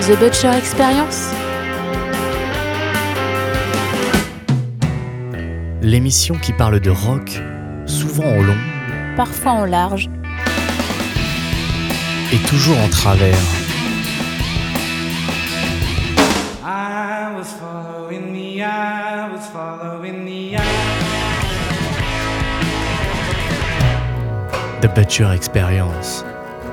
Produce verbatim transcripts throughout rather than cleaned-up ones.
The Butcher Experience. L'émission qui parle de rock, souvent en long, Parfois en large. et toujours en travers. I was following the eye, was following the eye. The Butcher Experience.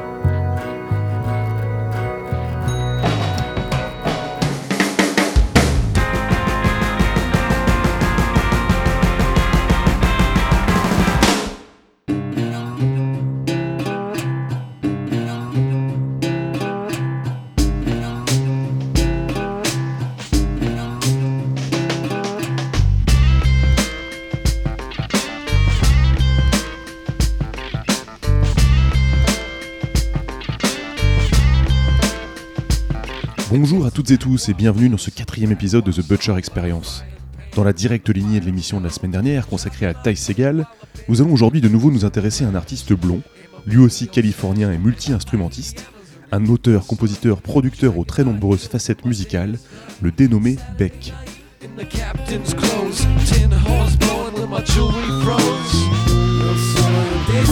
Bonjour à toutes et tous et bienvenue dans ce quatrième épisode de The Butcher Experience. Dans la directe lignée de l'émission de la semaine dernière consacrée à Ty Segall, nous allons aujourd'hui de nouveau nous intéresser à un artiste blond, lui aussi californien et multi-instrumentiste, un auteur, compositeur, producteur aux très nombreuses facettes musicales, le dénommé Beck. In the captain's clothes, tin horns blowing when my jewelry froze. No song this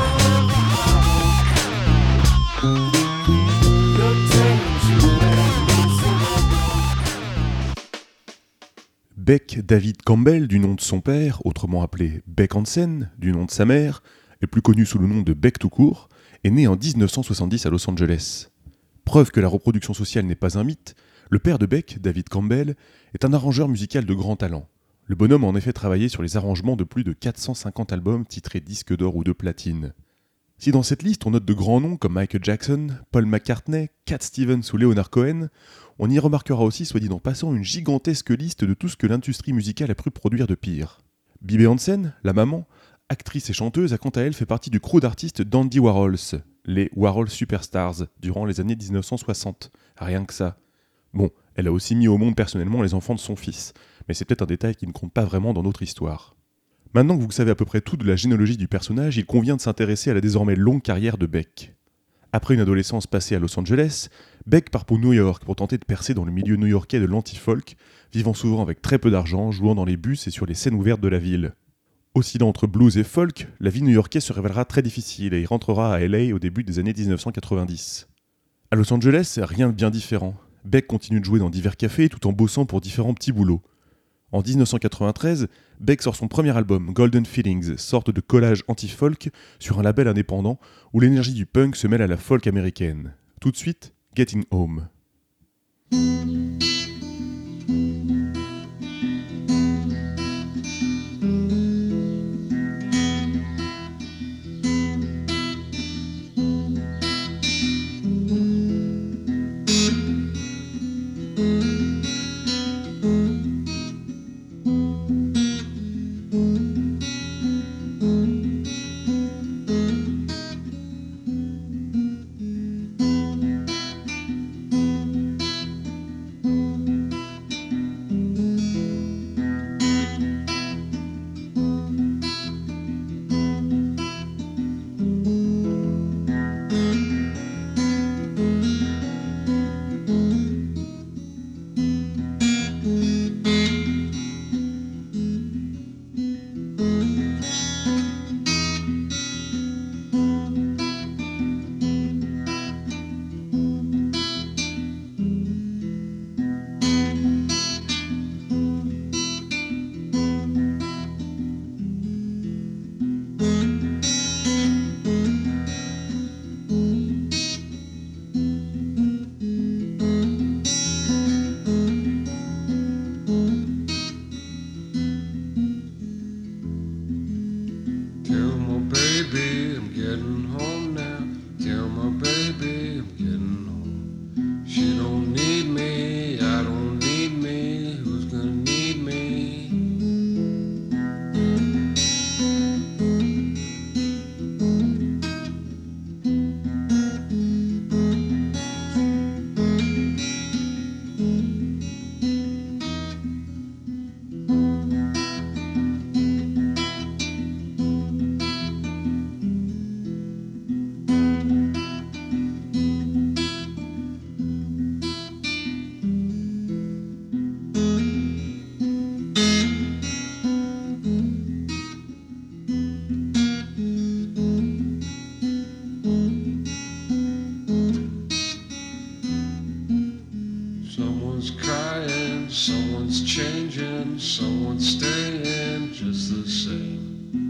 Beck David Campbell, du nom de son père, autrement appelé Beck Hansen, du nom de sa mère, et plus connu sous le nom de Beck tout court, est né en dix-neuf cent soixante-dix à Los Angeles. Preuve que la reproduction sociale n'est pas un mythe, le père de Beck, David Campbell, est un arrangeur musical de grand talent. Le bonhomme a en effet travaillé sur les arrangements de plus de quatre cent cinquante albums titrés disques d'or ou de platine. Si dans cette liste on note de grands noms comme Michael Jackson, Paul McCartney, Cat Stevens ou Leonard Cohen, on y remarquera aussi, soit dit en passant, une gigantesque liste de tout ce que l'industrie musicale a pu produire de pire. Bibi Hansen, la maman, actrice et chanteuse, a quant à elle fait partie du crew d'artistes d'Andy Warhols, les Warhol Superstars, durant les années dix-neuf cent soixante. Rien que ça. Bon, elle a aussi mis au monde personnellement les enfants de son fils, mais c'est peut-être un détail qui ne compte pas vraiment dans notre histoire. Maintenant que vous savez à peu près tout de la généalogie du personnage, il convient de s'intéresser à la désormais longue carrière de Beck. Après une adolescence passée à Los Angeles, Beck part pour New York pour tenter de percer dans le milieu new-yorkais de l'anti-folk, vivant souvent avec très peu d'argent, jouant dans les bus et sur les scènes ouvertes de la ville. Oscillant entre blues et folk, la vie new-yorkaise se révélera très difficile et il rentrera à L A au début des années dix-neuf cent quatre-vingt-dix. À Los Angeles, rien de bien différent. Beck continue de jouer dans divers cafés tout en bossant pour différents petits boulots. En dix-neuf cent quatre-vingt-treize, Beck sort son premier album, Golden Feelings, sorte de collage anti-folk sur un label indépendant où l'énergie du punk se mêle à la folk américaine. Tout de suite, Getting Home. Someone's crying, someone's changing, someone's staying just the same.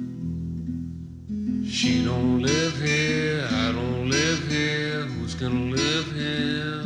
She don't live here, I don't live here, who's gonna live here?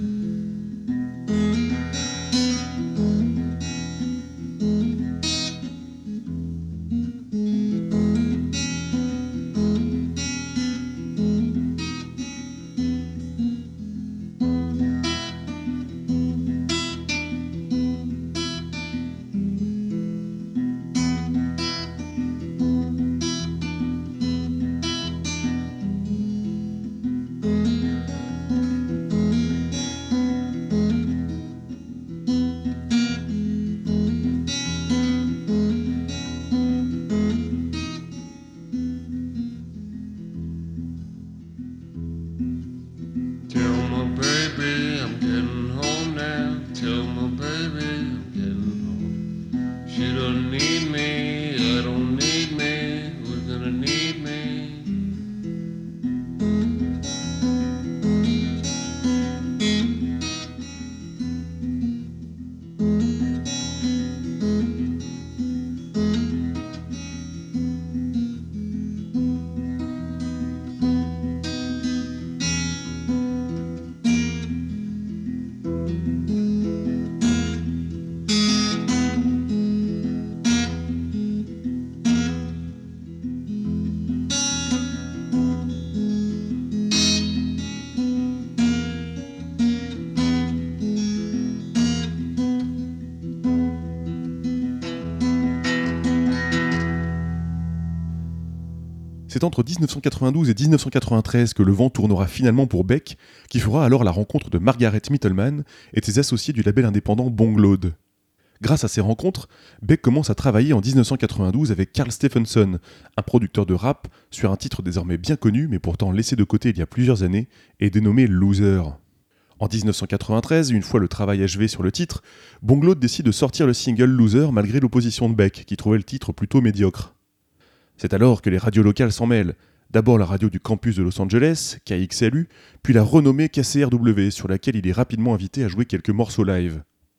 C'est entre dix-neuf cent quatre-vingt-douze et dix-neuf cent quatre-vingt-treize que le vent tournera finalement pour Beck, qui fera alors la rencontre de Margaret Mittelman et de ses associés du label indépendant Bonglode. Grâce à ces rencontres, Beck commence à travailler en dix-neuf cent quatre-vingt-douze avec Carl Stephenson, un producteur de rap, sur un titre désormais bien connu mais pourtant laissé de côté il y a plusieurs années, et dénommé Loser. En dix-neuf cent quatre-vingt-treize, une fois le travail achevé sur le titre, Bonglode décide de sortir le single Loser malgré l'opposition de Beck, qui trouvait le titre plutôt médiocre. C'est alors que les radios locales s'en mêlent. D'abord la radio du campus de Los Angeles, K X L U, puis la renommée K C R W, sur laquelle il est rapidement invité à jouer quelques morceaux live.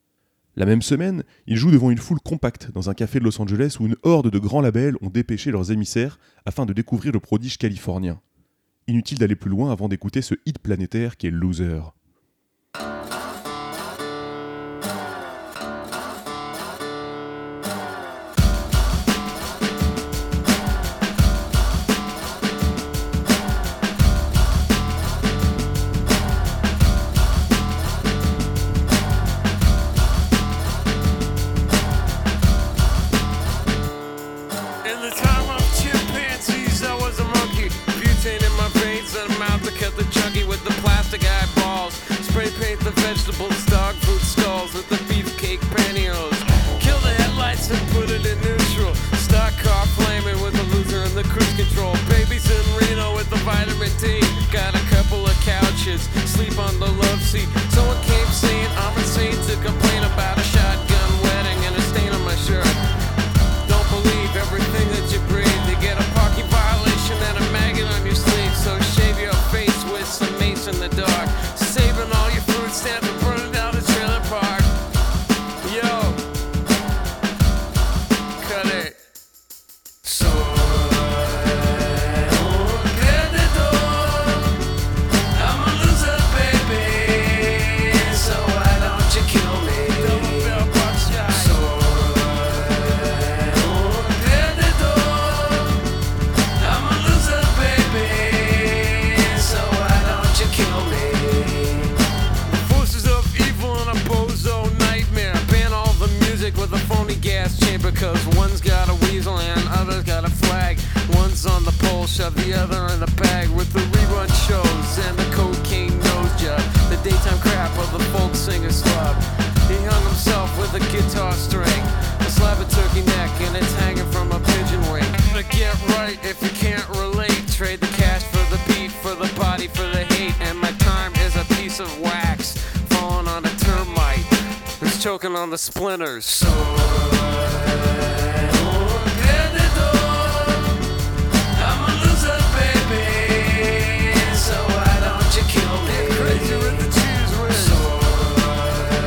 La même semaine, il joue devant une foule compacte dans un café de Los Angeles où une horde de grands labels ont dépêché leurs émissaires afin de découvrir le prodige californien. Inutile d'aller plus loin avant d'écouter ce hit planétaire qui est Loser. Sleep on the love seat. Someone came saying I'm insane to complain about a shotgun wedding and a stain on my shirt. Don't believe everything that you breathe. You get a parking violation and a maggot on your sleeve. So shave your face with some mace in the dark. Saving all your food stamps and burning down the trailer park. Yo, cut it. So because one's got a weasel and other's got a flag. One's on the pole, shove the other in the bag with the rerun shows and the cocaine nose job. The daytime crap of the folk singer slub. He hung himself with a guitar string, a slab of turkey neck, and it's hanging from a pigeon wing. But get right if you can't relate. Trade the cash for the beat, for the body, for the hate. And my time is a piece of wax falling on a termite who's choking on the splinters. So crazy with the cheese whiz.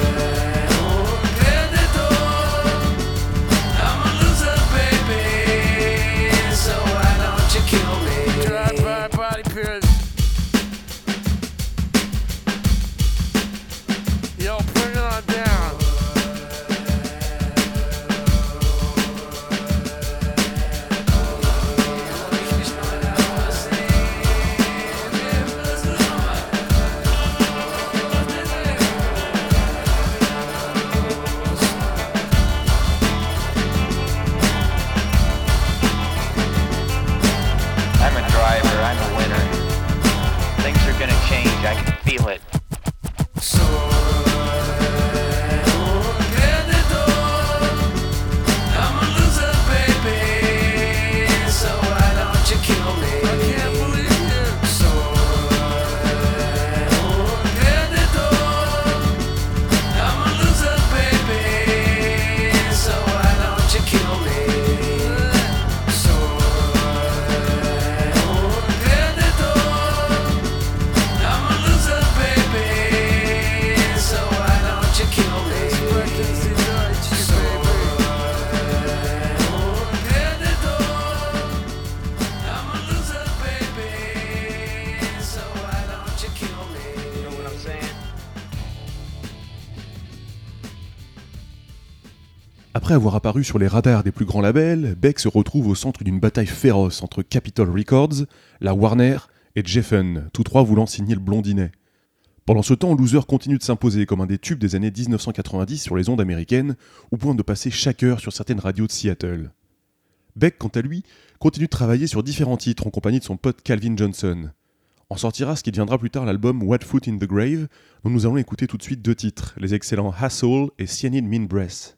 Après avoir apparu sur les radars des plus grands labels, Beck se retrouve au centre d'une bataille féroce entre Capitol Records, la Warner et Geffen, tous trois voulant signer le blondinet. Pendant ce temps, Loser continue de s'imposer comme un des tubes des années dix-neuf cent quatre-vingt-dix sur les ondes américaines, au point de passer chaque heure sur certaines radios de Seattle. Beck, quant à lui, continue de travailler sur différents titres en compagnie de son pote Calvin Johnson. En sortira ce qui deviendra plus tard l'album What Foot in the Grave, dont nous allons écouter tout de suite deux titres, les excellents Hassle et Cyanide Mean Breath.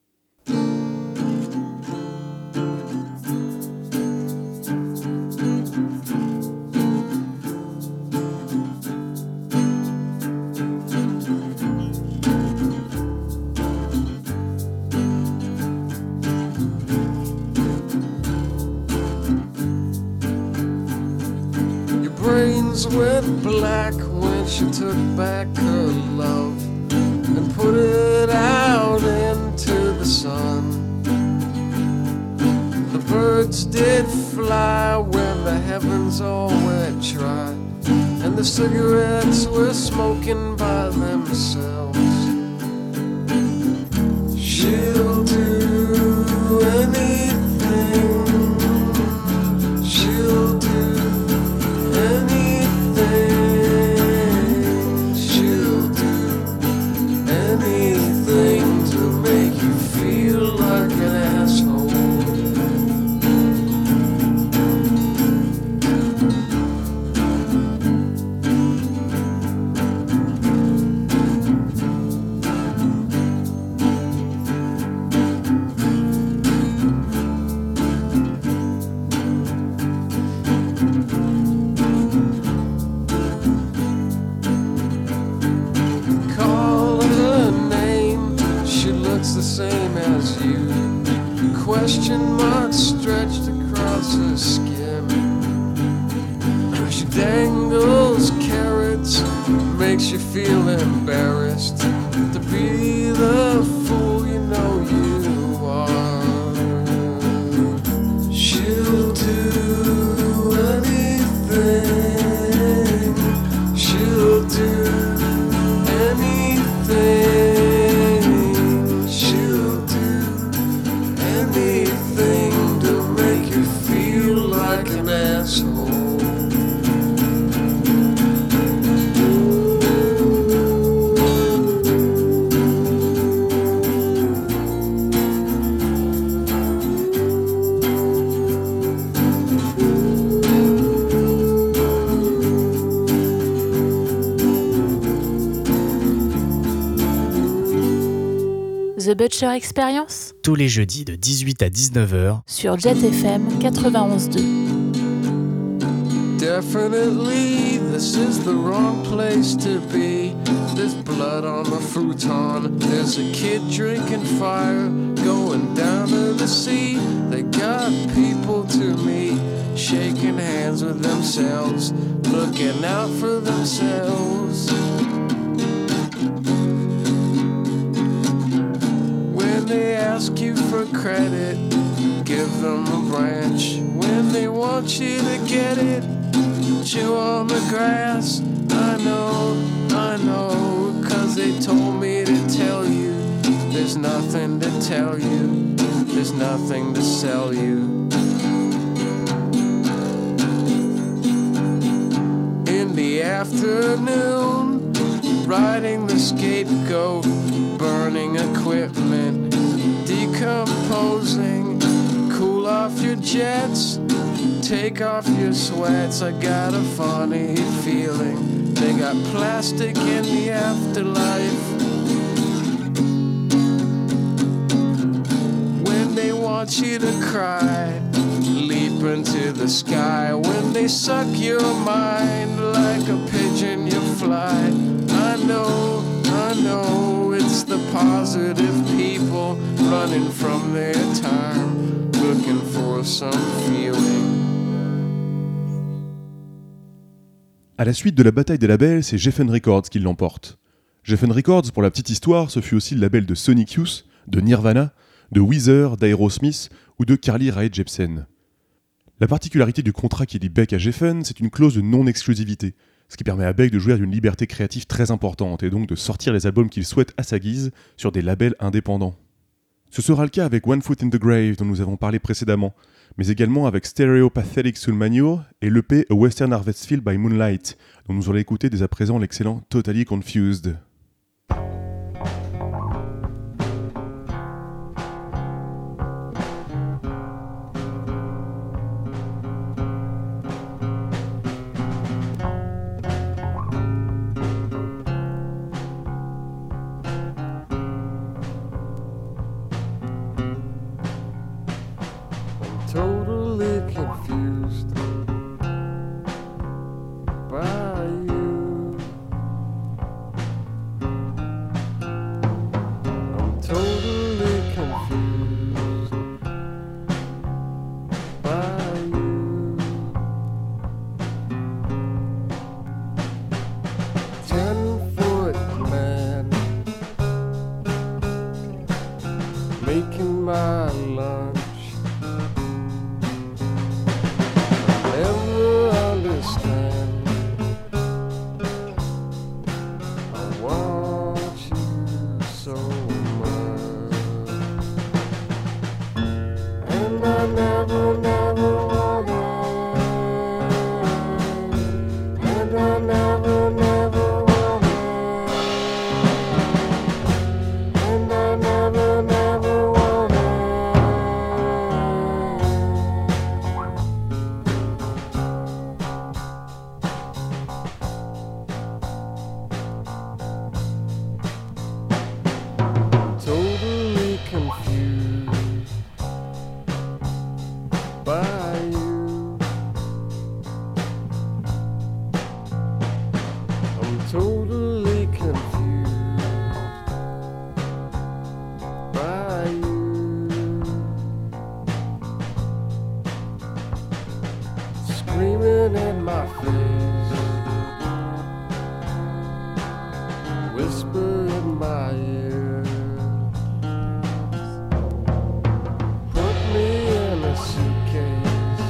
Went black when she took back her love and put it out into the sun. The birds did fly when the heavens all went dry, and the cigarettes were smoking by themselves. She'll do anything. She'll do question marks stretched across her skin. She dangles carrots, makes you feel embarrassed to be the fool you know you are. She'll do anything. She'll do anything. The Butcher Experience, tous les jeudis de dix-huit à dix-neuf heures sur Jet F M quatre-vingt-onze deux. Definitely, this is the wrong place to be. There's blood on the futon. There's a kid drinking fire, going down to the sea. They got people to meet, shaking hands with themselves, looking out for themselves. When they ask you for credit, give them a branch. When they want you to get it, chew on the grass. I know, I know, 'cause they told me to tell you. There's nothing to tell you, there's nothing to sell you. In the afternoon, riding the scapegoat, burning equipment, decomposing, cool off your jets, take off your sweats. I got a funny feeling they got plastic in the afterlife. When they want you to cry, leap into the sky. When they suck your mind like a pigeon you fly. I know, I know, it's the positive people running from their time, looking for some feeling. À la suite de la bataille des labels, c'est Geffen Records qui l'emporte. Geffen Records, pour la petite histoire, ce fut aussi le label de Sonic Youth, de Nirvana, de Weezer, d'Aerosmith ou de Carly Rae Jepsen. La particularité du contrat qui lie Beck à Geffen, c'est une clause de non-exclusivité, ce qui permet à Beck de jouir d'une liberté créative très importante et donc de sortir les albums qu'il souhaite à sa guise sur des labels indépendants. Ce sera le cas avec One Foot in the Grave dont nous avons parlé précédemment, mais également avec Stereo Pathetic Soul Manure et l'E P A Western Harvest Field by Moonlight, dont nous allons écouter dès à présent l'excellent Totally Confused. Totally confused by you. I'm totally confused by you. Ten foot man making my lunch. Never understand. I want you so much, and I never, never want it, and I never, never want it, and I never, never want it. Totally confused by you. I'm totally confused by you. Screaming in my face, whisper in my ear. Put me in a suitcase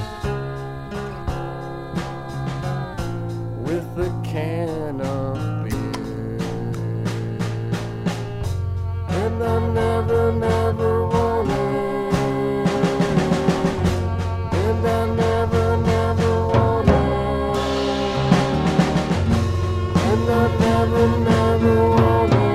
with a can of beer, and I never, never want it, and I never, never want it, and I never, never want it.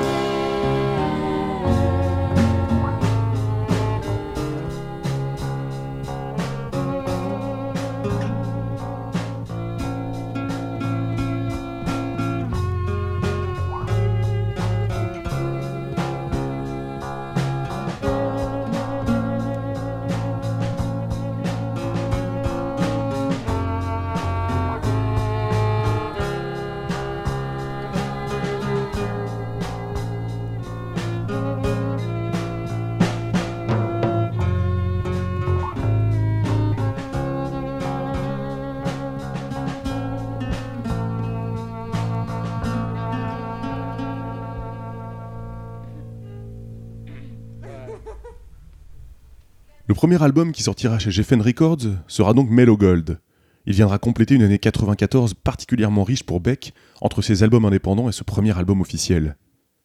Le premier album qui sortira chez Geffen Records sera donc Mellow Gold. Il viendra compléter une année quatre-vingt-quatorze particulièrement riche pour Beck entre ses albums indépendants et ce premier album officiel.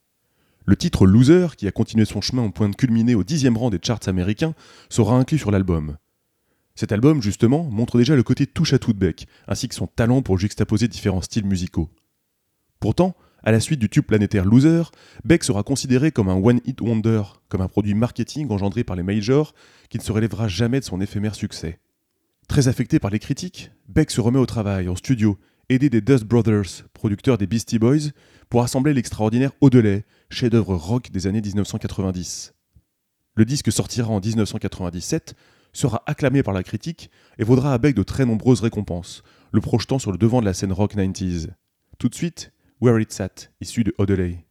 Le titre Loser, qui a continué son chemin au point de culminer au dixième rang des charts américains, sera inclus sur l'album. Cet album, justement, montre déjà le côté touche-à-tout de Beck, ainsi que son talent pour juxtaposer différents styles musicaux. Pourtant, à la suite du tube planétaire Loser, Beck sera considéré comme un one-hit wonder, comme un produit marketing engendré par les majors qui ne se relèvera jamais de son éphémère succès. Très affecté par les critiques, Beck se remet au travail, en studio, aidé des Dust Brothers, producteurs des Beastie Boys, pour assembler l'extraordinaire Odelay, chef-d'œuvre rock des années dix-neuf cent quatre-vingt-dix. Le disque sortira en dix-neuf cent quatre-vingt-dix-sept, sera acclamé par la critique et vaudra à Beck de très nombreuses récompenses, le projetant sur le devant de la scène rock quatre-vingt-dix. Tout de suite, Where It's At, issu de Odelay.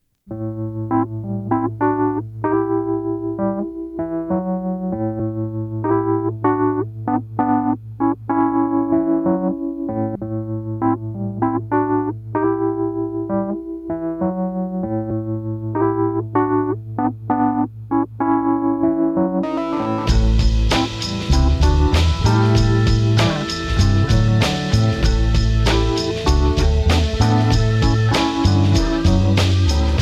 Totally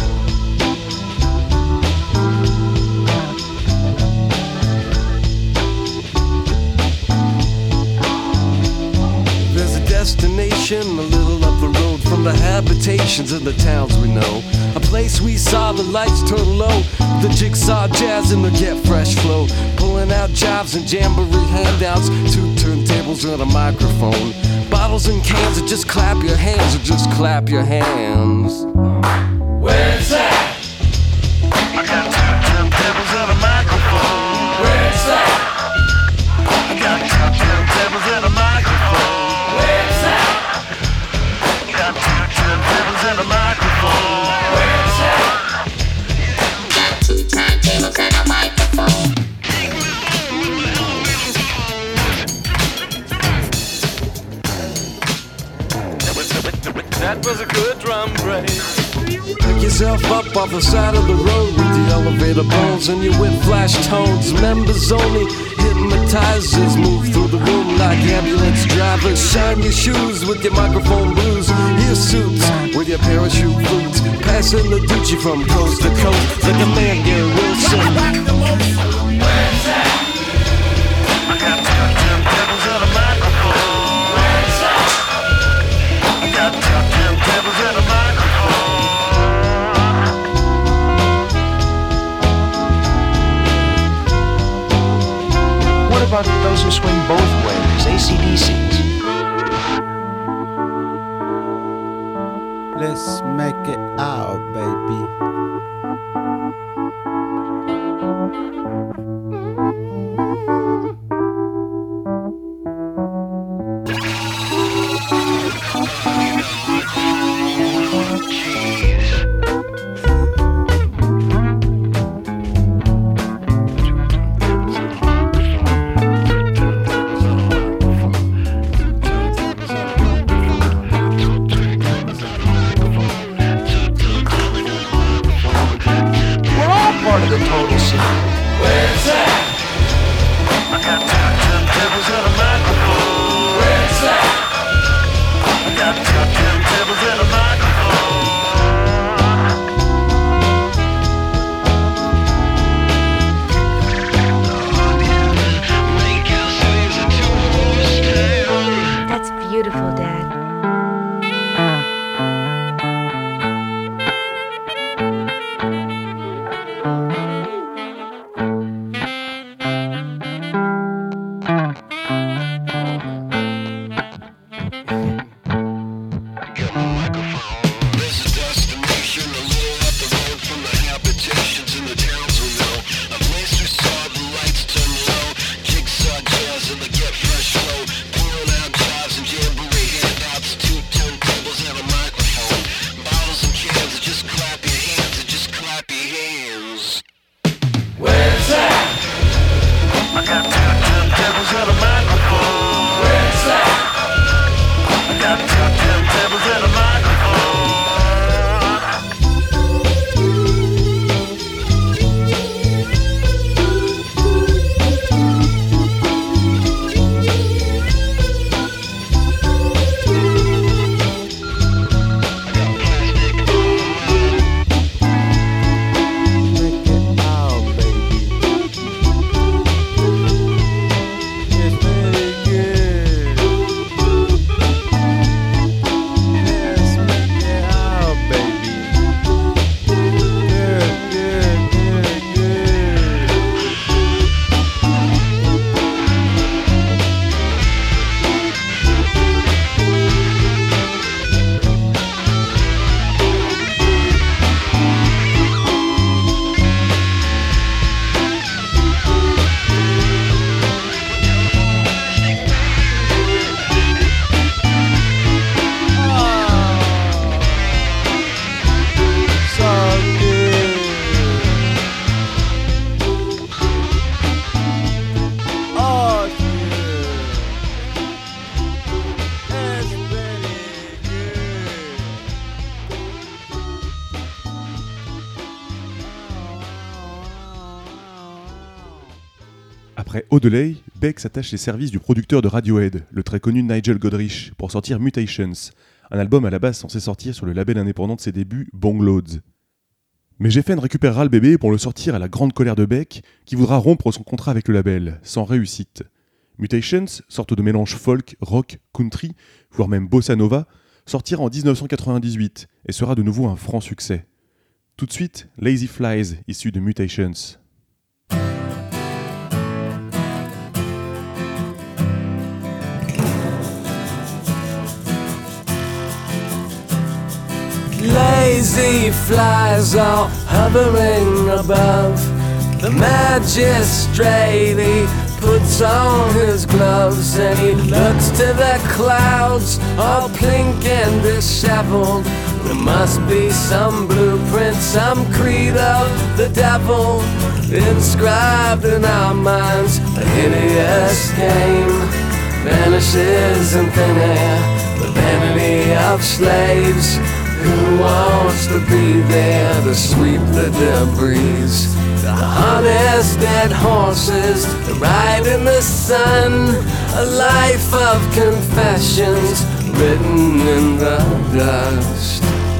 habitations in the towns we know. A place we saw the lights turn low, the jigsaw jazz and the get fresh flow. Pulling out jobs and jamboree handouts, two turntables and a microphone. Bottles and cans, or just clap your hands, or just clap your hands. Where's that? I got two turntables and a microphone. Where's that? I got two turntables and a microphone. Where's that? I got two turntables and a microphone. Where's that? Two turntables and a microphone. That was a good drum break. Pick yourself up off the side of the road with the elevator bones and your with flash tones. Members only, hypnotizers move through the room like ambulance drivers. Shine your shoes with your microphone blues, your suits with your parachute boots. Passing the Gucci from coast to coast like a man, Gary Wilson. Where's that? I got two turntables and a microphone. Where's that? I got two turntables and a microphone. What about those who swing both ways, A C D Cs? Let's make it out, baby. Après Odelay, Beck s'attache les services du producteur de Radiohead, le très connu Nigel Godrich, pour sortir Mutations, un album à la base censé sortir sur le label indépendant de ses débuts, Bong Loads. Mais Geffen récupérera le bébé pour le sortir à la grande colère de Beck, qui voudra rompre son contrat avec le label, sans réussite. Mutations, sorte de mélange folk, rock, country, voire même bossa nova, sortira en dix-neuf cent quatre-vingt-dix-huit et sera de nouveau un franc succès. Tout de suite, Lazy Flies, issu de Mutations. Lazy flies all hovering above the magistrate. He puts on his gloves and he looks to the clouds, all pink and disheveled. There must be some blueprint, some creed of the devil inscribed in our minds. A hideous game vanishes in thin air, the vanity of slaves. Who wants to be there to sweep the debris? The honest dead horses ride in the sun. A life of confessions written in the dust.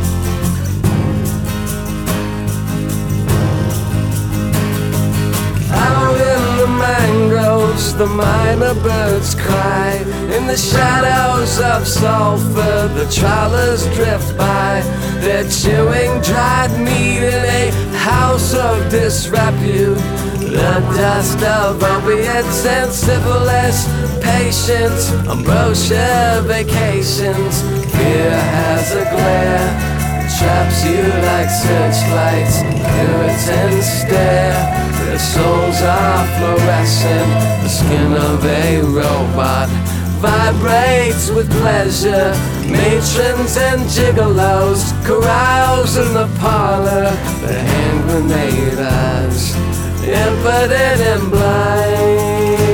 Out in the mangroves the minor birds cry. In the shadows of sulfur the trawlers drift by. They're chewing dried meat in a house of disrepute. The dust of opiates and syphilis, patience, ambrosia vacations. Fear has a glare, traps you like searchlights. Puritans stare, their souls are fluorescent. The skin of a robot vibrates with pleasure. Matrons and gigolos carouse in the parlor. The hand grenade eyes, impotent and blind.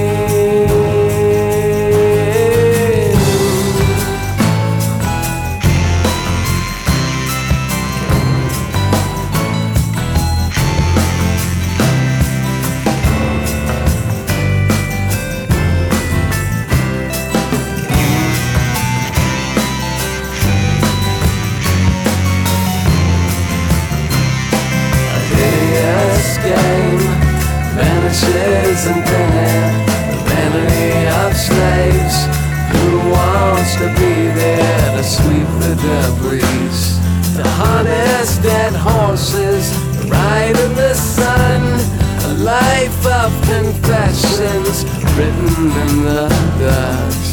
Vanishes in thin air, the vanity of slaves. Who wants to be there to sweep the debris? The honest dead horses ride in the sun. A life of confessions written in the dust.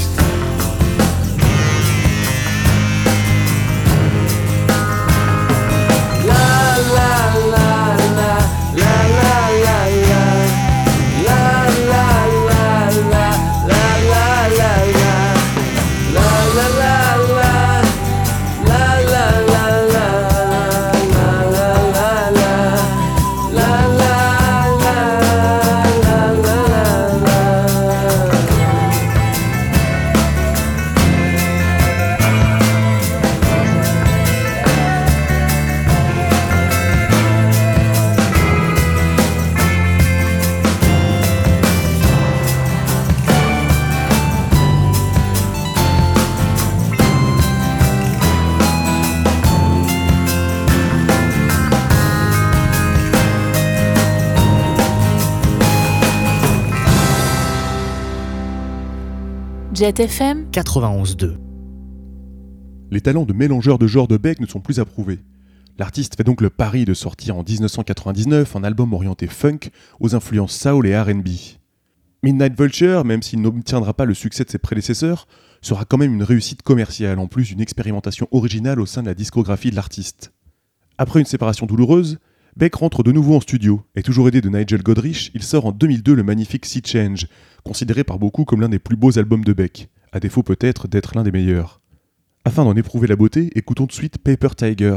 Jet F M quatre-vingt-onze deux. Les talents de mélangeur de genres de Beck ne sont plus approuvés. L'artiste fait donc le pari de sortir en dix-neuf cent quatre-vingt-dix-neuf un album orienté funk aux influences soul et R and B. Midnight Vulture, même s'il n'obtiendra pas le succès de ses prédécesseurs, sera quand même une réussite commerciale, en plus d'une expérimentation originale au sein de la discographie de l'artiste. Après une séparation douloureuse, Beck rentre de nouveau en studio, et toujours aidé de Nigel Godrich, il sort en deux mille deux le magnifique Sea Change, considéré par beaucoup comme l'un des plus beaux albums de Beck, à défaut peut-être d'être l'un des meilleurs. Afin d'en éprouver la beauté, écoutons tout de suite Paper Tiger.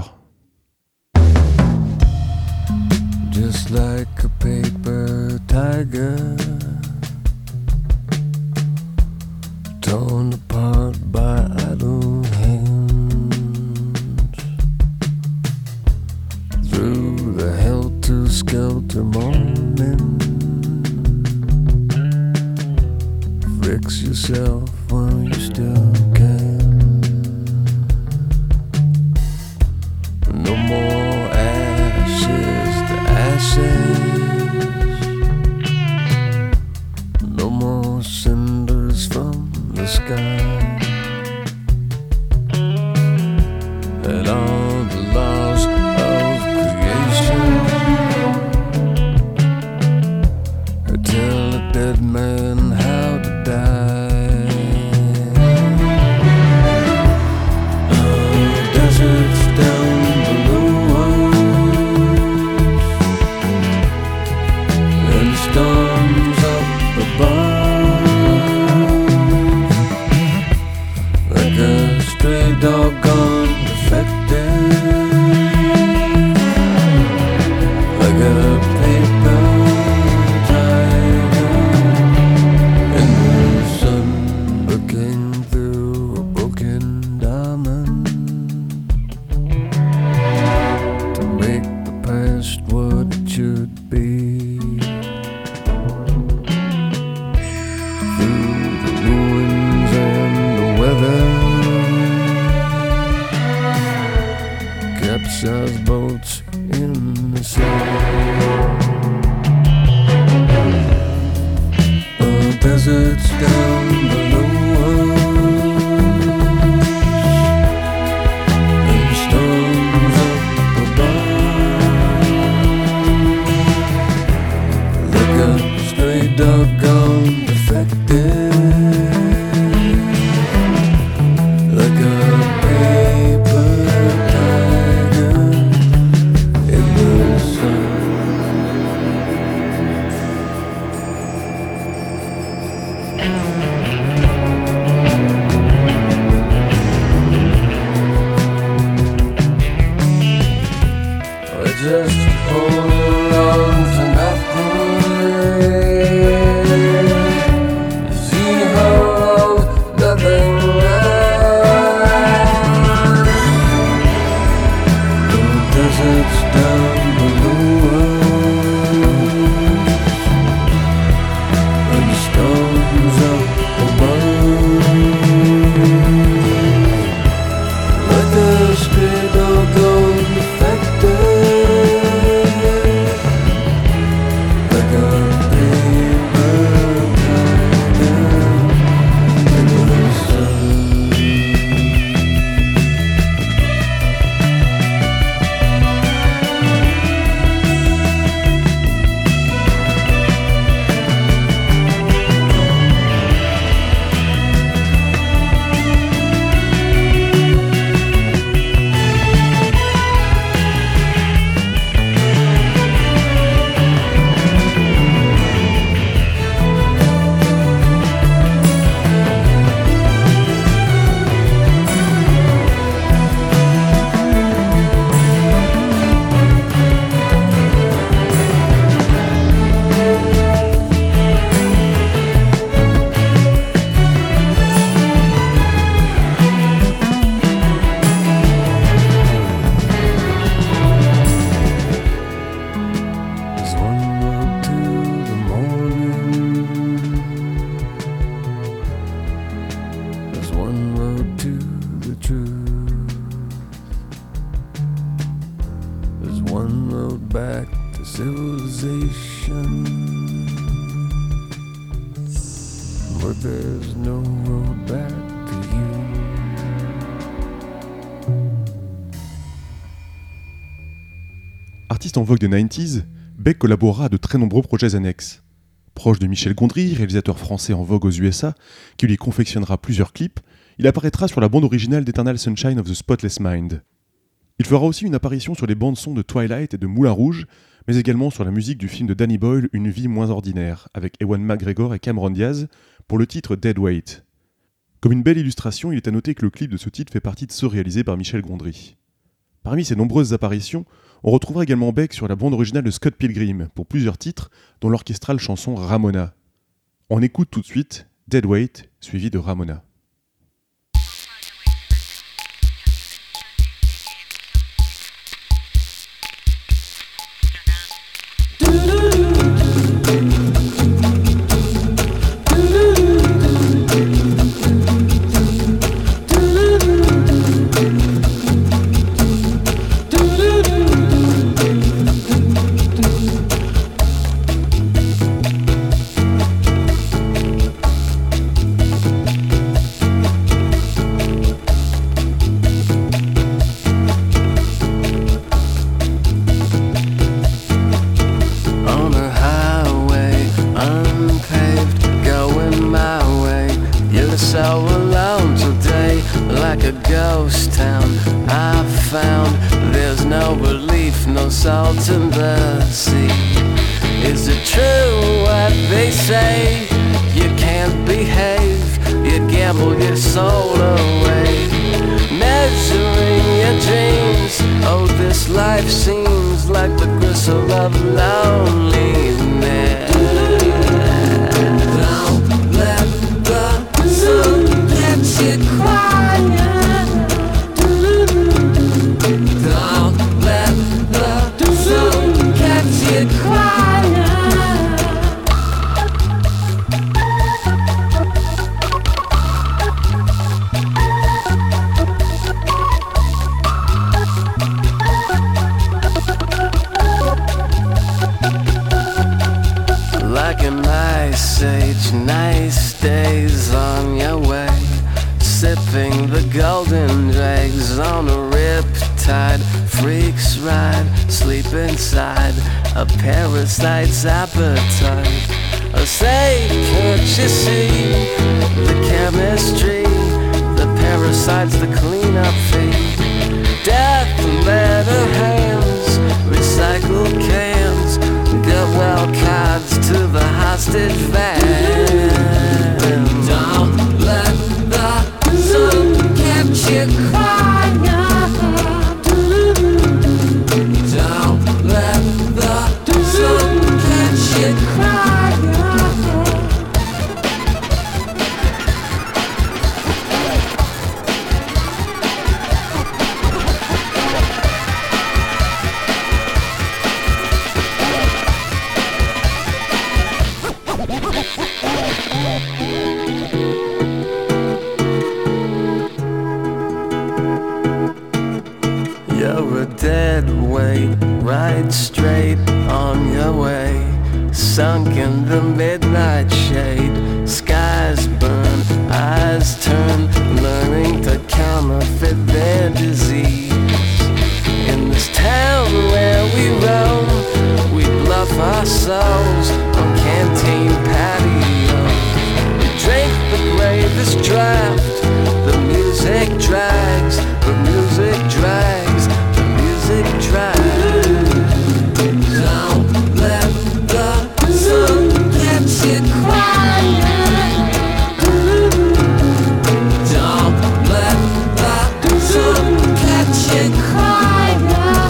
Just like a paper tiger, torn apart by idle hands, through the helter-skelter morning, fix yourself while you still can. No more ashes to ashes, no more cinders from the sky. Artiste en vogue des nineties, Beck collabora à de très nombreux projets annexes. Proche de Michel Gondry, réalisateur français en vogue aux U S A, qui lui confectionnera plusieurs clips, il apparaîtra sur la bande originale d'Eternal Sunshine of the Spotless Mind. Il fera aussi une apparition sur les bandes-sons de Twilight et de Moulin Rouge, mais également sur la musique du film de Danny Boyle Une vie moins ordinaire, avec Ewan McGregor et Cameron Diaz, pour le titre Dead Weight. Comme une belle illustration, il est à noter que le clip de ce titre fait partie de ceux réalisés par Michel Gondry. Parmi ses nombreuses apparitions, on retrouvera également Beck sur la bande originale de Scott Pilgrim, pour plusieurs titres, dont l'orchestrale chanson Ramona. On écoute tout de suite Dead Weight, suivi de Ramona. Salt in the sea. Is it true what they say? You can't behave, you gamble your soul away, measuring your dreams. Oh, this life seems like like the gristle of loneliness. Don't let the sun get you crying. Don't let the sun get you crying. Like an ice age, nice days on your way, sipping the golden dregs on a riptide. Freaks ride, sleep inside a parasite's appetite. I say, can't you see the chemistry? The parasite's the cleanup fee. Death and leather hands, recycled cans, get well cards to the hostage van. Don't let the sun get you crying. Don't let the sun get you crying. You're a dead weight, right straight on your way, sunk in the midnight shade. Skies burn, eyes turn, learning to counterfeit their disease. In this town where we roam, we bluff our souls on canteen patios. We drink the gravest draft, the music drags, the music drags, the music drags. Don't let the sun get you crying. Don't let the sun get you crying.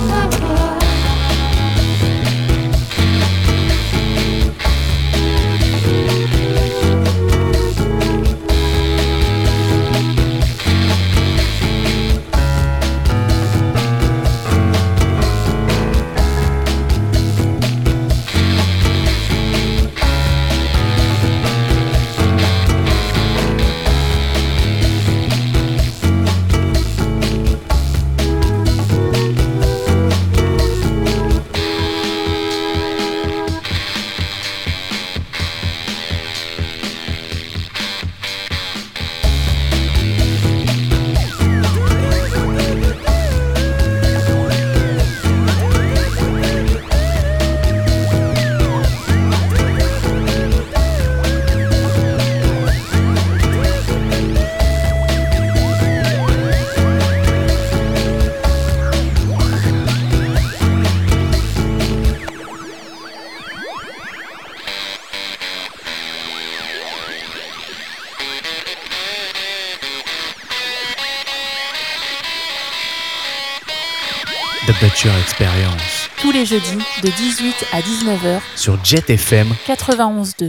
The Butcher Experience. Tous les jeudis de dix-huit à dix-neuf heures Sur Jet F M quatre-vingt-onze deux.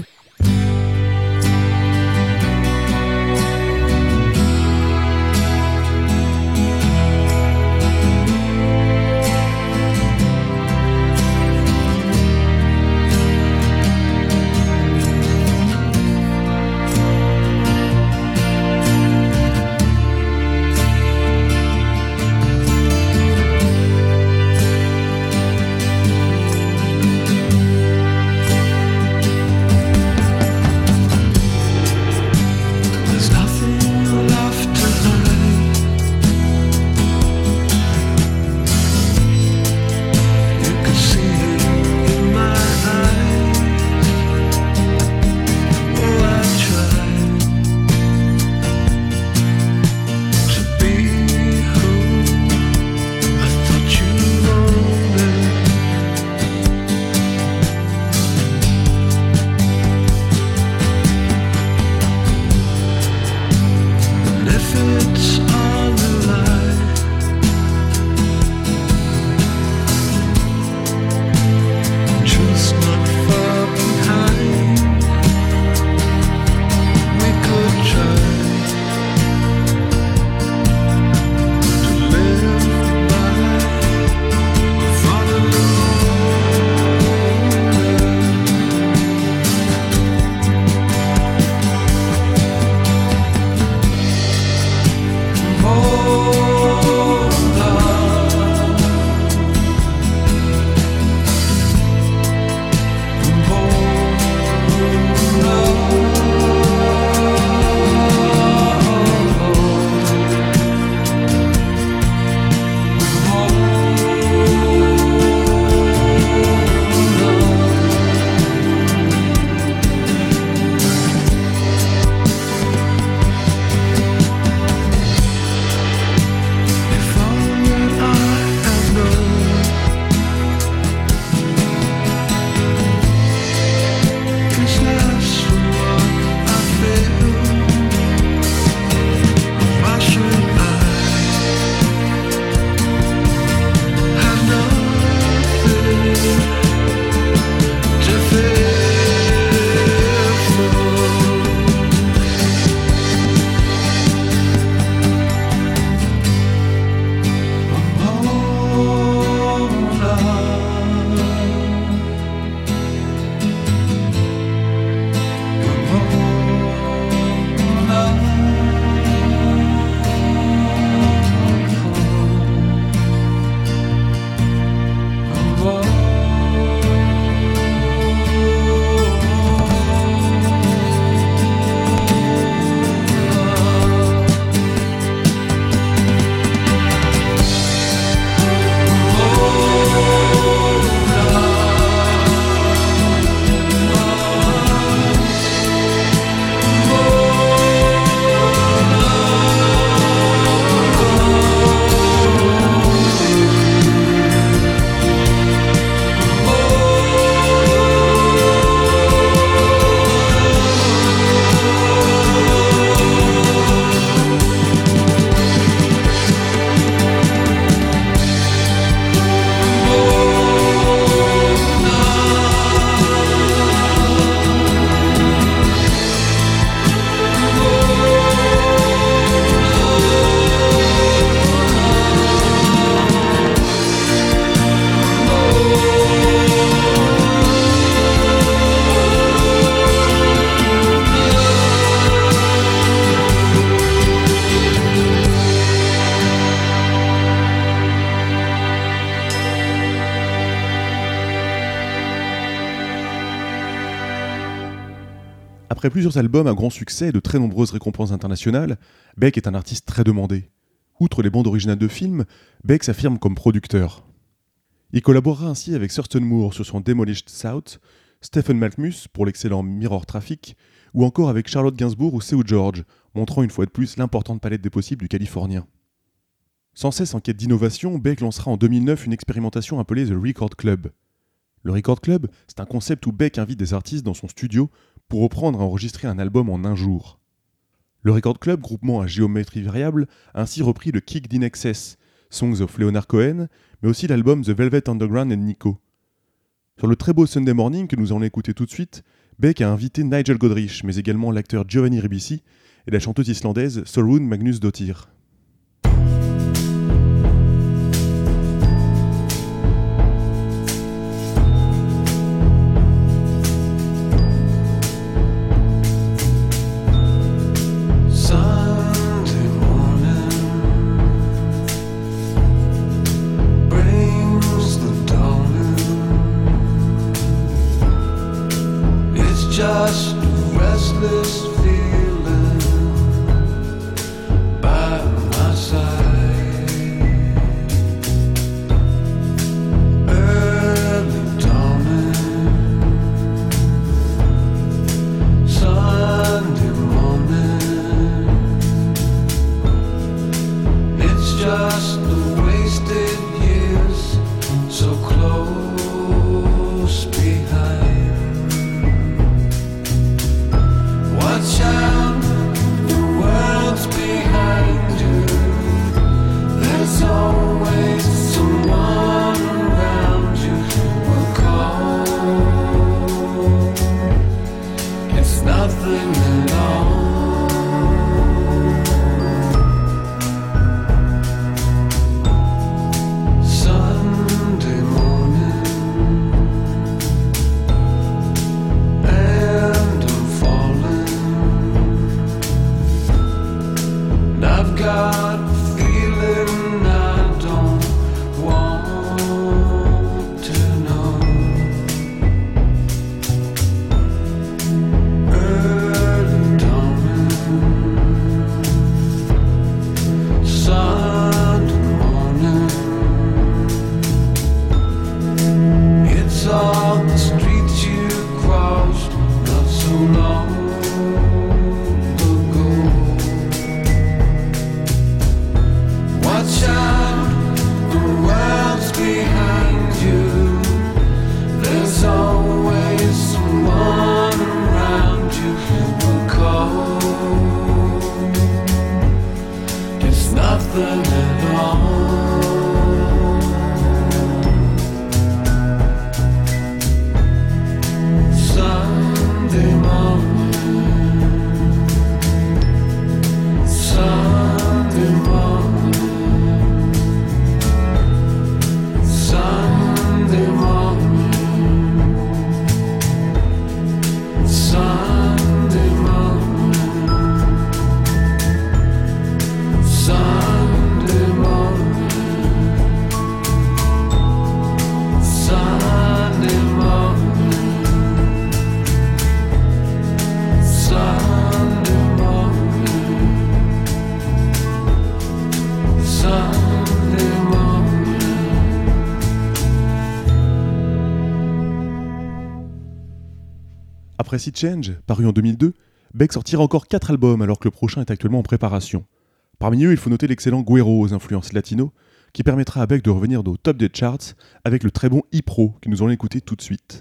Après plusieurs albums à grand succès et de très nombreuses récompenses internationales, Beck est un artiste très demandé. Outre les bandes originales de films, Beck s'affirme comme producteur. Il collaborera ainsi avec Thurston Moore sur son Demolished South, Stephen Malkmus pour l'excellent Mirror Traffic, ou encore avec Charlotte Gainsbourg ou Seu George, montrant une fois de plus l'importante palette des possibles du Californien. Sans cesse en quête d'innovation, Beck lancera en deux mille neuf une expérimentation appelée The Record Club. Le Record Club, c'est un concept où Beck invite des artistes dans son studio pour reprendre et enregistrer un album en un jour. Le Record Club, groupement à géométrie variable, a ainsi repris le Kicked in Excess, Songs of Leonard Cohen, mais aussi l'album The Velvet Underground and Nico. Sur le très beau Sunday Morning que nous allons écouter tout de suite, Beck a invité Nigel Godrich, mais également l'acteur Giovanni Ribisi et la chanteuse islandaise Solrún Magnúsdóttir. Just a restless feeling by my side. Early dawning, Sunday morning. It's just the wasted years so close behind. Watch out, the world's behind you. There's always someone around you who will call. It's nothing at all. Sunday morning, and I'm falling. I've got a feeling I don't want to know. Early dawning, Sunday morning. It's all the streets you crossed not so long. Watch out, the world's behind you. There's always someone around you who will call. It's nothing at all. Sunday morning, Sunday morning. Sunday morning, Sunday morning, Sunday morning, Sunday morning, Sunday morning, Sunday morning. Après Sea Change, paru en deux mille deux, Beck sortira encore quatre albums alors que le prochain est actuellement en préparation. Parmi eux, il faut noter l'excellent Guero aux influences latino, qui permettra à Beck de revenir au top des charts avec le très bon E-Pro que nous allons écouter tout de suite.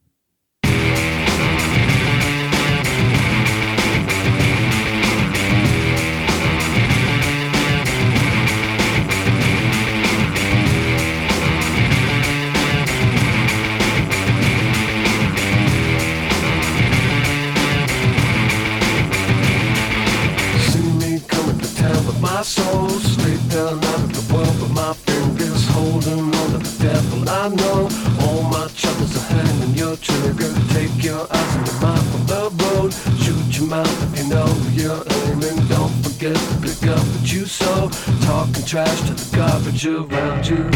My soul straight down out of the world, but my fingers holding on to the devil. I know all my troubles are hanging your trigger. Take your eyes and your mind from the road. Shoot your mouth if you know you're aiming. Don't forget to pick up what you sow. Talking trash to the garbage around you.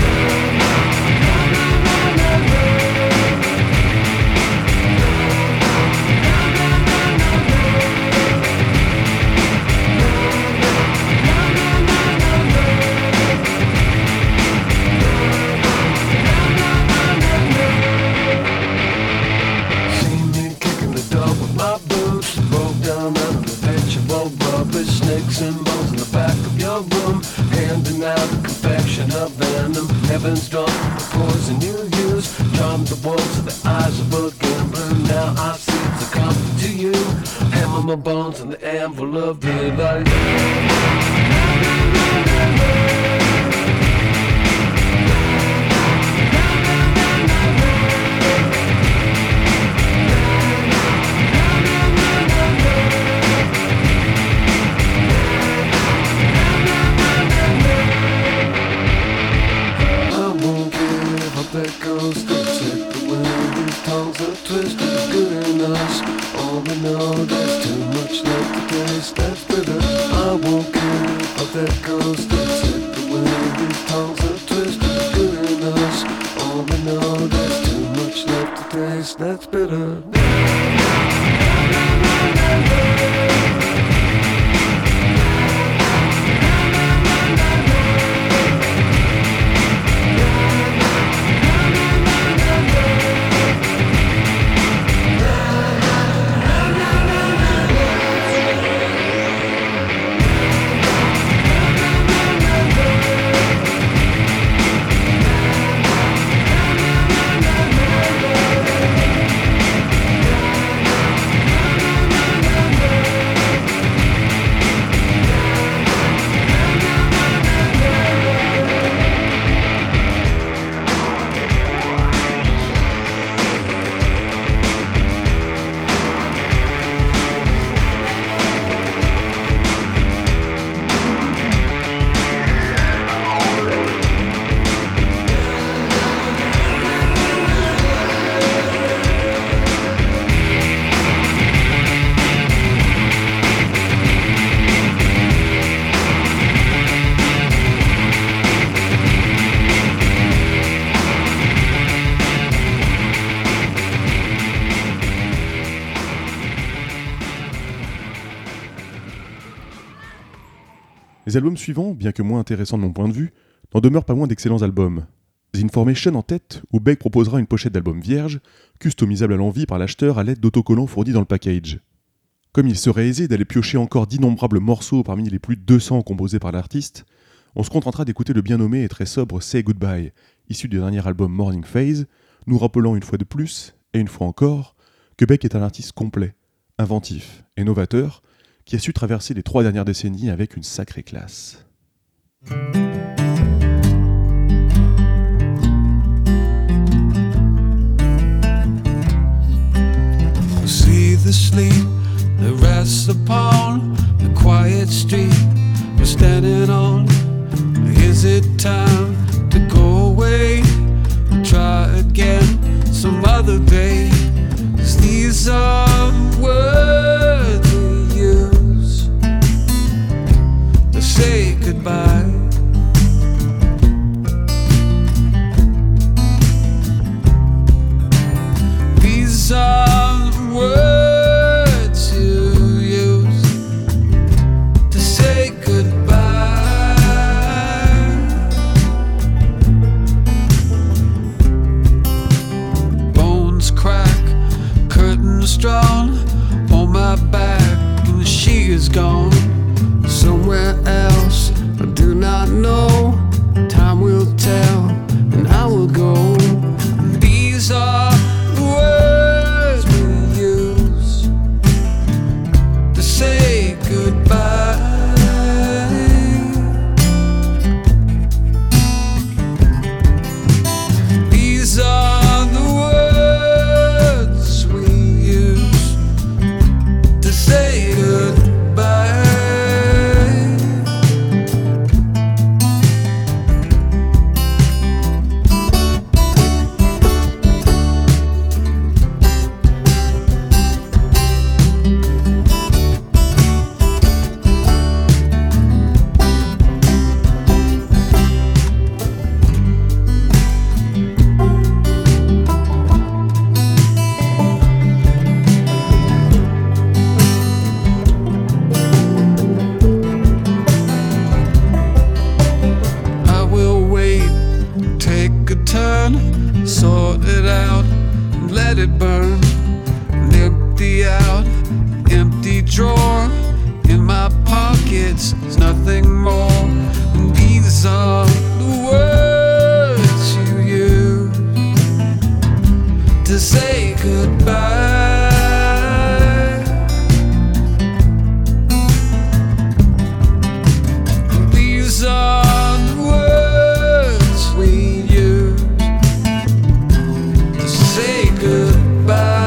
the eyes of a gambler. Now I seem to come to you. Hammer my bones in the anvil of daylight. That goes to check the wind. These tongues are twisted, good in us. All we know, there's too much left to taste. That's bitter. I won't give up. That goes to check the wind. These tongues are twisted, good in us. All we know, there's too much left to taste. That's bitter. Les albums suivants, bien que moins intéressants de mon point de vue, n'en demeurent pas moins d'excellents albums. The Information en tête, où Beck proposera une pochette d'album vierge, customisable à l'envie par l'acheteur à l'aide d'autocollants fournis dans le package. Comme il serait aisé d'aller piocher encore d'innombrables morceaux parmi les plus de deux cents composés par l'artiste, on se contentera d'écouter le bien nommé et très sobre Say Goodbye, issu du dernier album Morning Phase, nous rappelant une fois de plus, et une fois encore, que Beck est un artiste complet, inventif et novateur, qui a su traverser les trois dernières décennies avec une sacrée classe. See the sleep that rests upon the quiet street we're standing on. Is it time to go away and try again some other day? 'Cause these are words we use to say goodbye. These are words you use to say goodbye. Bones crack, curtains drawn on my back, and she is gone somewhere else. I do not know. Time will tell, and I will go. These are the words we use to say goodbye. These are the words we use to say goodbye. I will wait, take a turn, sort it out, and let it burn. And empty out, empty drawer in my pockets, there's nothing more. And these are the words you use to say goodbye. These are the words we use to say goodbye.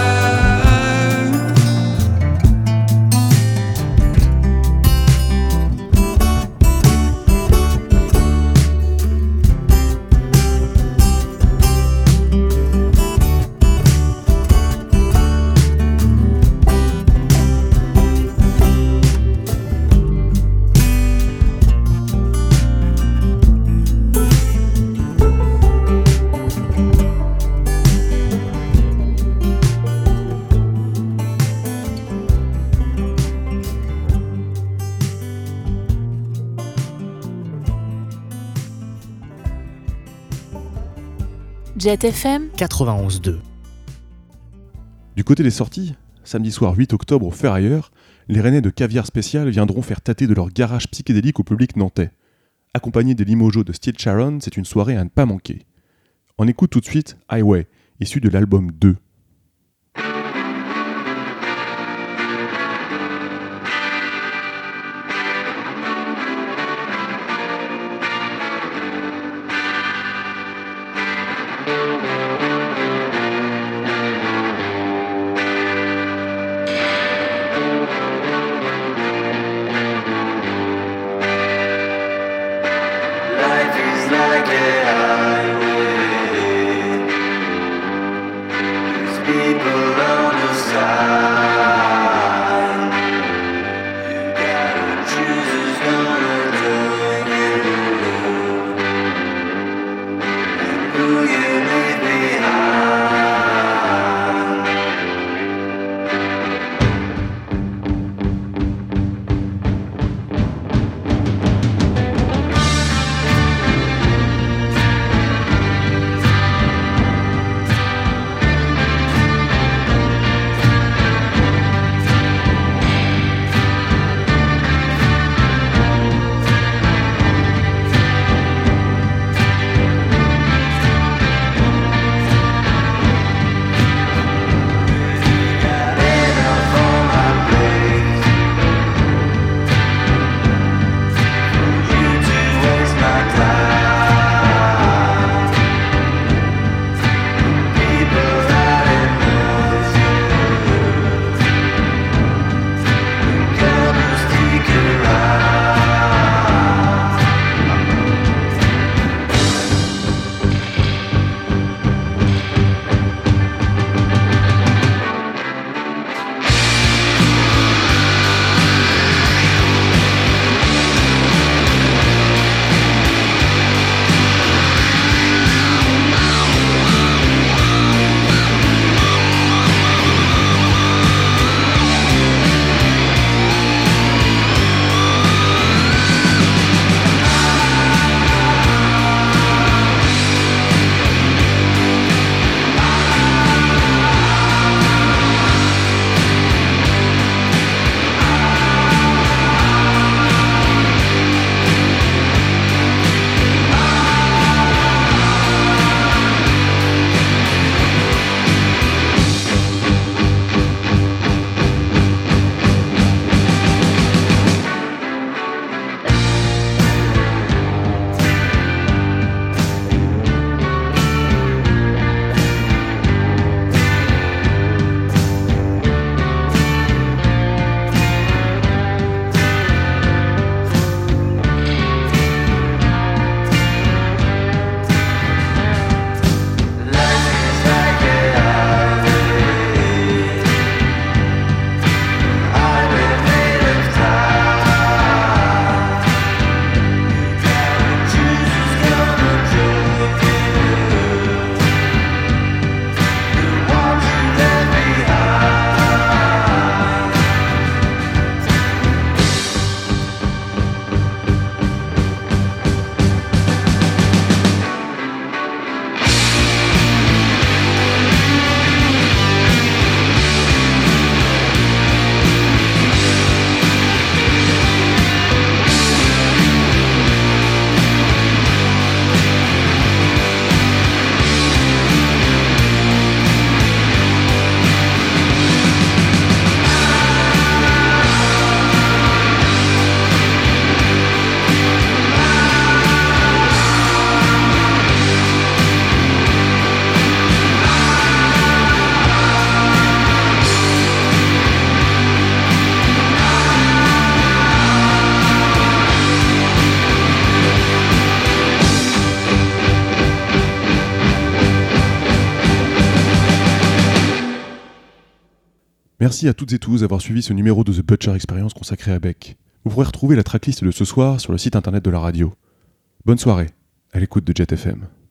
Jet F M quatre-vingt-onze deux. Du côté des sorties, samedi soir huit octobre au Ferrailleur, les Rennais de Caviar Spécial viendront faire tâter de leur garage psychédélique au public nantais. Accompagné des Limojos de Steel Sharon, c'est une soirée à ne pas manquer. On écoute tout de suite Highway, issu de l'album deux. Life is like a highway. Merci à toutes et tous d'avoir suivi ce numéro de The Butcher Experience consacré à Beck. Vous pourrez retrouver la tracklist de ce soir sur le site internet de la radio. Bonne soirée, à l'écoute de Jet F M.